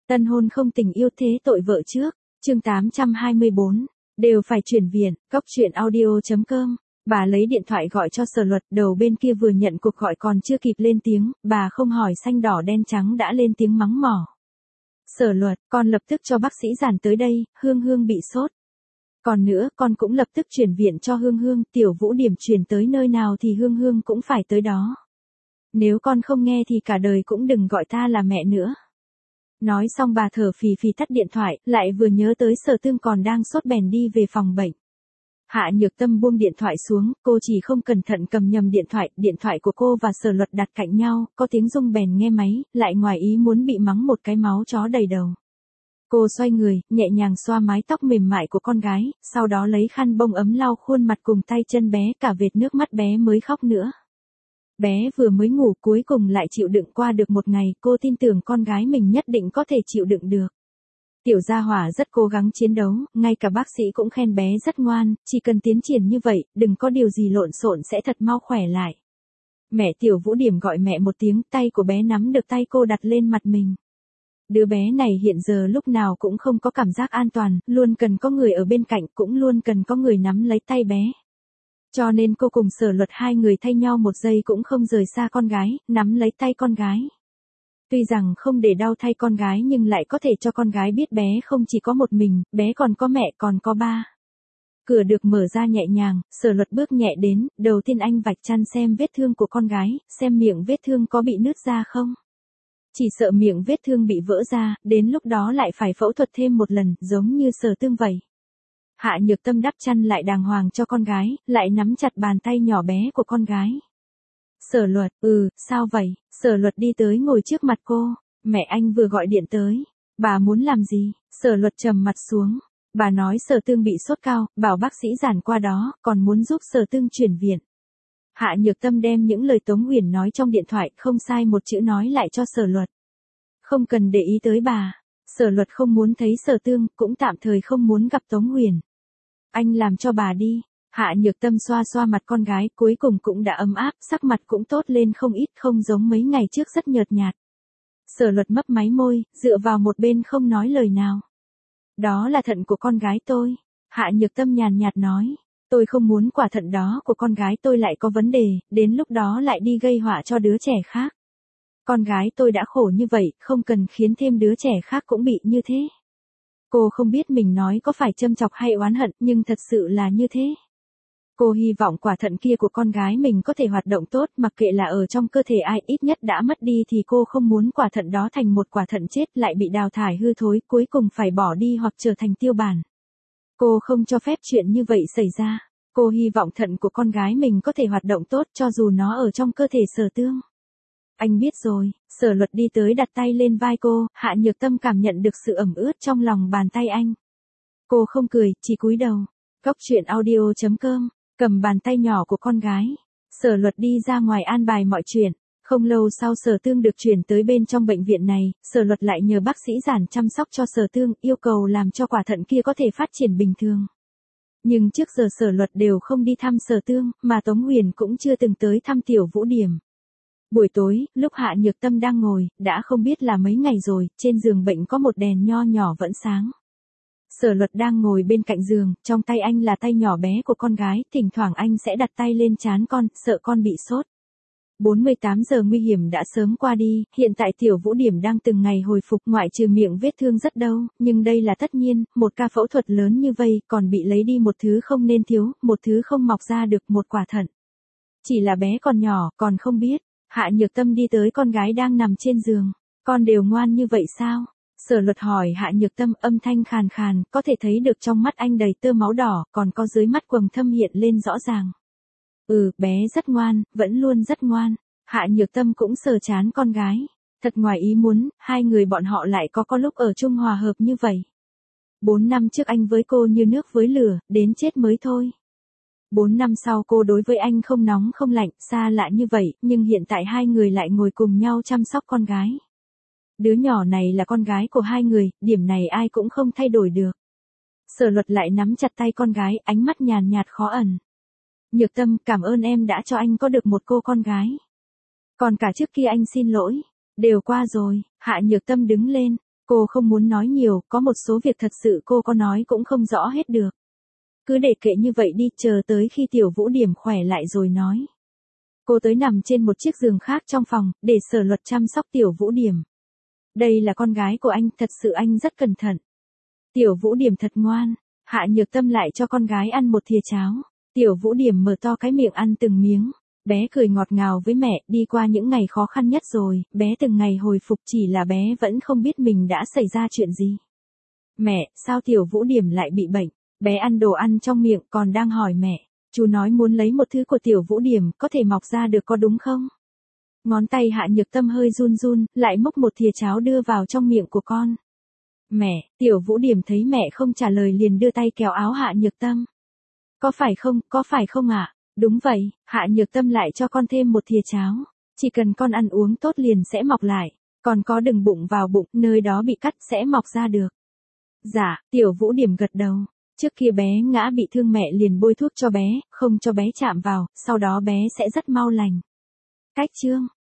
Tân hôn không tình yêu thế tội vợ trước, chương 824, đều phải chuyển viện, cóc truyện audio.com. Bà lấy điện thoại gọi cho Sở Luật, đầu bên kia vừa nhận cuộc gọi còn chưa kịp lên tiếng, bà không hỏi xanh đỏ đen trắng đã lên tiếng mắng mỏ. Sở Luật, con lập tức cho bác sĩ Giản tới đây, Hương Hương bị sốt. Còn nữa, con cũng lập tức chuyển viện cho Hương Hương, Tiểu Vũ Điểm chuyển tới nơi nào thì Hương Hương cũng phải tới đó. Nếu con không nghe thì cả đời cũng đừng gọi ta là mẹ nữa. Nói xong bà thở phì phì tắt điện thoại, lại vừa nhớ tới Sở Tương còn đang sốt bèn đi về phòng bệnh. Hạ Nhược Tâm buông điện thoại xuống, cô chỉ không cẩn thận cầm nhầm điện thoại của cô và Sở Luật đặt cạnh nhau, có tiếng rung bèn nghe máy, lại ngoài ý muốn bị mắng một cái máu chó đầy đầu. Cô xoay người, nhẹ nhàng xoa mái tóc mềm mại của con gái, sau đó lấy khăn bông ấm lau khuôn mặt cùng tay chân bé, cả vệt nước mắt bé mới khóc nữa. Bé vừa mới ngủ cuối cùng lại chịu đựng qua được một ngày, cô tin tưởng con gái mình nhất định có thể chịu đựng được. Tiểu Gia Hỏa rất cố gắng chiến đấu, ngay cả bác sĩ cũng khen bé rất ngoan, chỉ cần tiến triển như vậy, đừng có điều gì lộn xộn sẽ thật mau khỏe lại. Mẹ Tiểu Vũ Điểm gọi mẹ một tiếng, tay của bé nắm được tay cô đặt lên mặt mình. Đứa bé này hiện giờ lúc nào cũng không có cảm giác an toàn, luôn cần có người ở bên cạnh, cũng luôn cần có người nắm lấy tay bé. Cho nên cô cùng Sở Luật hai người thay nhau một giây cũng không rời xa con gái, nắm lấy tay con gái. Tuy rằng không để đau thay con gái nhưng lại có thể cho con gái biết bé không chỉ có một mình, bé còn có mẹ còn có ba. Cửa được mở ra nhẹ nhàng, Sở Luật bước nhẹ đến, đầu tiên anh vạch chăn xem vết thương của con gái, xem miệng vết thương có bị nứt ra không. Chỉ sợ miệng vết thương bị vỡ ra, đến lúc đó lại phải phẫu thuật thêm một lần, giống như Sở Tương vậy. Hạ Nhược Tâm đắp chăn lại đàng hoàng cho con gái, lại nắm chặt bàn tay nhỏ bé của con gái. Sở Luật, sao vậy? Sở Luật đi tới ngồi trước mặt cô, mẹ anh vừa gọi điện tới. Bà muốn làm gì? Sở Luật trầm mặt xuống. Bà nói Sở Tương bị sốt cao, bảo bác sĩ Giản qua đó, còn muốn giúp Sở Tương chuyển viện. Hạ Nhược Tâm đem những lời Tống Uyển nói trong điện thoại không sai một chữ nói lại cho Sở Luật. Không cần để ý tới bà. Sở Luật không muốn thấy Sở Tương, cũng tạm thời không muốn gặp Tống Uyển. Anh làm cho bà đi. Hạ Nhược Tâm xoa xoa mặt con gái, cuối cùng cũng đã ấm áp, sắc mặt cũng tốt lên không ít, không giống mấy ngày trước rất nhợt nhạt. Sở Luật mấp máy môi, dựa vào một bên không nói lời nào. Đó là thận của con gái tôi. Hạ Nhược Tâm nhàn nhạt nói. Tôi không muốn quả thận đó của con gái tôi lại có vấn đề, đến lúc đó lại đi gây họa cho đứa trẻ khác. Con gái tôi đã khổ như vậy, không cần khiến thêm đứa trẻ khác cũng bị như thế. Cô không biết mình nói có phải châm chọc hay oán hận, nhưng thật sự là như thế. Cô hy vọng quả thận kia của con gái mình có thể hoạt động tốt, mặc kệ là ở trong cơ thể ai, ít nhất đã mất đi thì cô không muốn quả thận đó thành một quả thận chết lại bị đào thải hư thối, cuối cùng phải bỏ đi hoặc trở thành tiêu bản. Cô không cho phép chuyện như vậy xảy ra. Cô hy vọng thận của con gái mình có thể hoạt động tốt cho dù nó ở trong cơ thể Sở Tương. Anh biết rồi. Sở Luật đi tới đặt tay lên vai cô, Hạ Nhược Tâm cảm nhận được sự ẩm ướt trong lòng bàn tay anh. Cô không cười, chỉ cúi đầu. Cóc truyện audio.com, cầm bàn tay nhỏ của con gái. Sở Luật đi ra ngoài an bài mọi chuyện. Không lâu sau Sở Tương được chuyển tới bên trong bệnh viện này, Sở Luật lại nhờ bác sĩ Giản chăm sóc cho Sở Tương, yêu cầu làm cho quả thận kia có thể phát triển bình thường. Nhưng trước giờ Sở Luật đều không đi thăm Sở Tương, mà Tống Uyển cũng chưa từng tới thăm Tiểu Vũ Điểm. Buổi tối, lúc Hạ Nhược Tâm đang ngồi, đã không biết là mấy ngày rồi, trên giường bệnh có một đèn nho nhỏ vẫn sáng. Sở Luật đang ngồi bên cạnh giường, trong tay anh là tay nhỏ bé của con gái, thỉnh thoảng anh sẽ đặt tay lên trán con, sợ con bị sốt. 48 giờ nguy hiểm đã sớm qua đi, hiện tại Tiểu Vũ Điểm đang từng ngày hồi phục, ngoại trừ miệng vết thương rất đau, nhưng đây là tất nhiên, một ca phẫu thuật lớn như vây, còn bị lấy đi một thứ không nên thiếu, một thứ không mọc ra được, một quả thận. Chỉ là bé còn nhỏ, còn không biết. Hạ Nhược Tâm đi tới con gái đang nằm trên giường. Con đều ngoan như vậy sao? Sở Luật hỏi Hạ Nhược Tâm, âm thanh khàn khàn, có thể thấy được trong mắt anh đầy tơ máu đỏ, còn có dưới mắt quầng thâm hiện lên rõ ràng. Bé rất ngoan, vẫn luôn rất ngoan. Hạ Nhược Tâm cũng sờ trán con gái. Thật ngoài ý muốn, hai người bọn họ lại có lúc ở chung hòa hợp như vậy. 4 năm trước anh với cô như nước với lửa, đến chết mới thôi. 4 năm sau cô đối với anh không nóng không lạnh, xa lạ như vậy, nhưng hiện tại hai người lại ngồi cùng nhau chăm sóc con gái. Đứa nhỏ này là con gái của hai người, điểm này ai cũng không thay đổi được. Sở Luật lại nắm chặt tay con gái, ánh mắt nhàn nhạt khó ẩn. Nhược Tâm, cảm ơn em đã cho anh có được một cô con gái. Còn cả trước kia anh xin lỗi. Đều qua rồi. Hạ Nhược Tâm đứng lên. Cô không muốn nói nhiều, có một số việc thật sự cô có nói cũng không rõ hết được. Cứ để kệ như vậy đi, chờ tới khi Tiểu Vũ Điểm khỏe lại rồi nói. Cô tới nằm trên một chiếc giường khác trong phòng, để Sở Luật chăm sóc Tiểu Vũ Điểm. Đây là con gái của anh, thật sự anh rất cẩn thận. Tiểu Vũ Điểm thật ngoan, Hạ Nhược Tâm lại cho con gái ăn một thìa cháo. Tiểu Vũ Điểm mở to cái miệng ăn từng miếng. Bé cười ngọt ngào với mẹ, đi qua những ngày khó khăn nhất rồi, bé từng ngày hồi phục, chỉ là bé vẫn không biết mình đã xảy ra chuyện gì. Mẹ, sao Tiểu Vũ Điểm lại bị bệnh? Bé ăn đồ ăn trong miệng còn đang hỏi mẹ. Chú nói muốn lấy một thứ của Tiểu Vũ Điểm, có thể mọc ra được có đúng không? Ngón tay Hạ Nhược Tâm hơi run run, lại múc một thìa cháo đưa vào trong miệng của con. Mẹ, Tiểu Vũ Điểm thấy mẹ không trả lời liền đưa tay kéo áo Hạ Nhược Tâm. Có phải không ạ? Đúng vậy, Hạ Nhược Tâm lại cho con thêm một thìa cháo. Chỉ cần con ăn uống tốt liền sẽ mọc lại. Còn có đừng bụng vào bụng, nơi đó bị cắt sẽ mọc ra được. Dạ, Tiểu Vũ Điểm gật đầu. Trước kia bé ngã bị thương mẹ liền bôi thuốc cho bé, không cho bé chạm vào, sau đó bé sẽ rất mau lành. Cách chương